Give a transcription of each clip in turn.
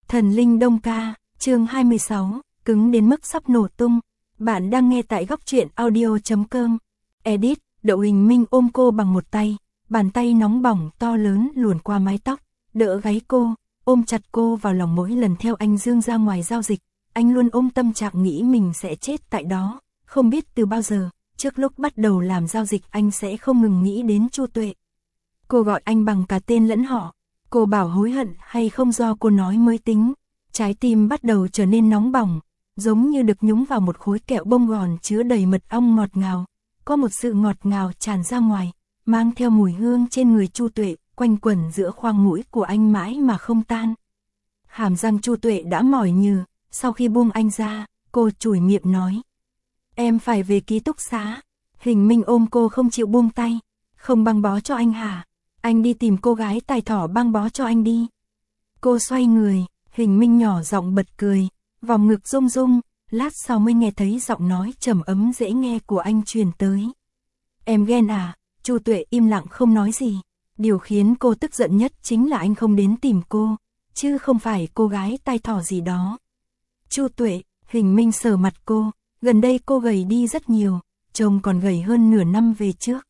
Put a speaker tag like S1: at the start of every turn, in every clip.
S1: Thần linh Đông Ca, chương 26, cứng đến mức sắp nổ tung. Bạn đang nghe tại góc truyện audio.com. Edit, Đậu Hình Minh ôm cô bằng một tay, bàn tay nóng bỏng to lớn luồn qua mái tóc, đỡ gáy cô, ôm chặt cô vào lòng. Mỗi lần theo anh Dương ra ngoài giao dịch, anh luôn ôm tâm trạng nghĩ mình sẽ chết tại đó. Không biết từ bao giờ, trước lúc bắt đầu làm giao dịch anh sẽ không ngừng nghĩ đến Chu Tuệ. Cô gọi anh bằng cả tên lẫn họ. Cô bảo hối hận hay không do cô nói mới tính. Trái tim bắt đầu trở nên nóng bỏng, giống như được nhúng vào một khối kẹo bông gòn chứa đầy mật ong ngọt ngào. Có một sự ngọt ngào tràn ra ngoài, mang theo mùi hương trên người Chu Tuệ, quanh quẩn giữa khoang mũi của anh mãi mà không tan. Hàm răng Chu Tuệ đã mỏi nhừ, sau khi buông anh ra, cô chùi miệng nói: "Em phải về ký túc xá." Hình Minh ôm cô không chịu buông tay. "Không băng bó cho anh hả? Anh đi tìm cô gái tài thỏ băng bó cho anh đi." Cô xoay người, Hình Minh nhỏ giọng bật cười, vòng ngực rung rung, lát sau mới nghe thấy giọng nói trầm ấm dễ nghe của anh truyền tới. "Em ghen à?" Chu Tuệ im lặng không nói gì. Điều khiến cô tức giận nhất chính là anh không đến tìm cô, chứ không phải cô gái tai thỏ gì đó. "Chu Tuệ," Hình Minh sờ mặt cô, "gần đây cô gầy đi rất nhiều, trông còn gầy hơn nửa năm về trước.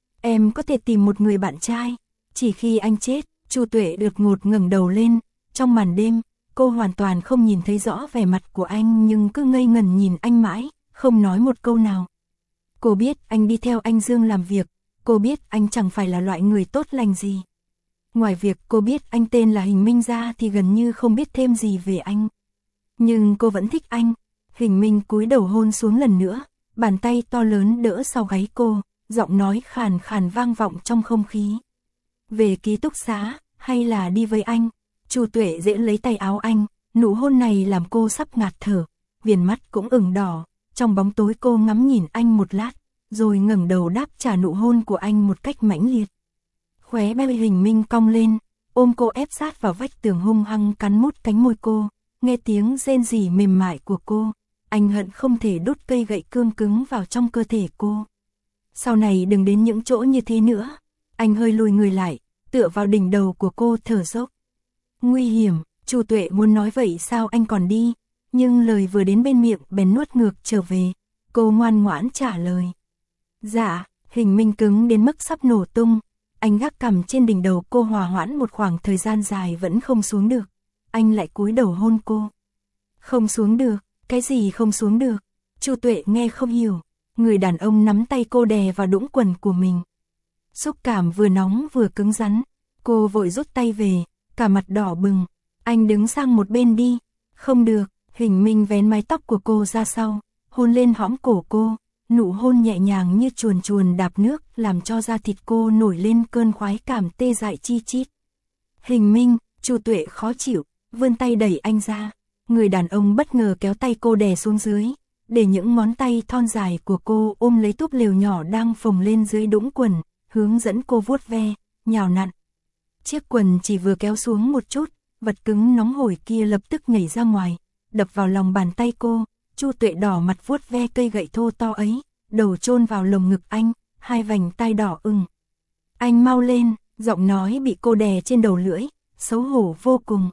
S1: Em có thể tìm một người bạn trai." Chỉ khi anh chết, Chu Tuệ đột ngột ngẩng đầu lên. Trong màn đêm, cô hoàn toàn không nhìn thấy rõ vẻ mặt của anh nhưng cứ ngây ngẩn nhìn anh mãi, không nói một câu nào. Cô biết anh đi theo anh Dương làm việc, cô biết anh chẳng phải là loại người tốt lành gì. Ngoài việc cô biết anh tên là Hình Minh ra thì gần như không biết thêm gì về anh. Nhưng cô vẫn thích anh. Hình Minh cúi đầu hôn xuống lần nữa, bàn tay to lớn đỡ sau gáy cô, giọng nói khàn khàn vang vọng trong không khí. "Về ký túc xá, hay là đi với anh?" Chu Tuệ dễ lấy tay áo anh, nụ hôn này làm cô sắp ngạt thở, viền mắt cũng ửng đỏ. Trong bóng tối cô ngắm nhìn anh một lát, rồi ngẩng đầu đáp trả nụ hôn của anh một cách mãnh liệt. Khóe môi Hình Minh cong lên, ôm cô ép sát vào vách tường hung hăng cắn mút cánh môi cô, nghe tiếng rên rỉ mềm mại của cô, anh hận không thể đút cây gậy cương cứng vào trong cơ thể cô. "Sau này đừng đến những chỗ như thế nữa." Anh hơi lùi người lại, tựa vào đỉnh đầu của cô thở dốc. "Nguy hiểm." Chu Tuệ muốn nói vậy sao anh còn đi, nhưng lời vừa đến bên miệng bèn nuốt ngược trở về. Cô ngoan ngoãn trả lời: "Dạ." Hình Minh cứng đến mức sắp nổ tung. Anh gác cằm trên đỉnh đầu cô hòa hoãn một khoảng thời gian dài vẫn không xuống được. Anh lại cúi đầu hôn cô. "Không xuống được." "Cái gì không xuống được?" Chu Tuệ nghe không hiểu. Người đàn ông nắm tay cô đè vào đũng quần của mình. Xúc cảm vừa nóng vừa cứng rắn. Cô vội rút tay về, cả mặt đỏ bừng. "Anh đứng sang một bên đi." "Không được." Hình Minh vén mái tóc của cô ra sau, hôn lên hõm cổ cô. Nụ hôn nhẹ nhàng như chuồn chuồn đạp nước làm cho da thịt cô nổi lên cơn khoái cảm tê dại chi chít. "Hình Minh." Chu Tuệ khó chịu, vươn tay đẩy anh ra. Người đàn ông bất ngờ kéo tay cô đè xuống dưới, để những ngón tay thon dài của cô ôm lấy túp lều nhỏ đang phồng lên dưới đũng quần, hướng dẫn cô vuốt ve, nhào nặn. Chiếc quần chỉ vừa kéo xuống một chút, vật cứng nóng hổi kia lập tức nhảy ra ngoài, đập vào lòng bàn tay cô. Chu Tuệ đỏ mặt vuốt ve cây gậy thô to ấy, đầu chôn vào lồng ngực anh, hai vành tai đỏ ửng. "Anh mau lên." Giọng nói bị cô đè trên đầu lưỡi, xấu hổ vô cùng.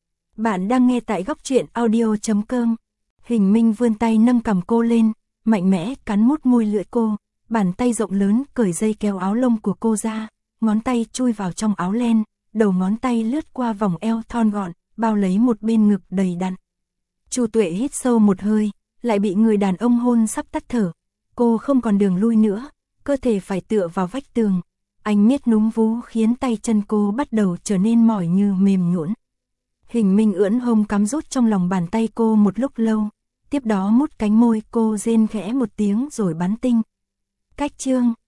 S1: Bạn đang nghe tại góc truyện audio.com. Hình Minh vươn tay nâng cằm cô lên, mạnh mẽ cắn mút môi lưỡi cô, bàn tay rộng lớn cởi dây kéo áo lông của cô ra, ngón tay chui vào trong áo len, đầu ngón tay lướt qua vòng eo thon gọn, bao lấy một bên ngực đầy đặn. Chu Tuệ hít sâu một hơi, lại bị người đàn ông hôn sắp tắt thở. Cô không còn đường lui nữa, cơ thể phải tựa vào vách tường. Anh miết núm vú khiến tay chân cô bắt đầu trở nên mỏi như mềm nhũn. Hình Minh ưỡn hông cắm rút trong lòng bàn tay cô một lúc lâu, tiếp đó mút cánh môi cô rên khẽ một tiếng rồi bắn tinh. "Cách chương."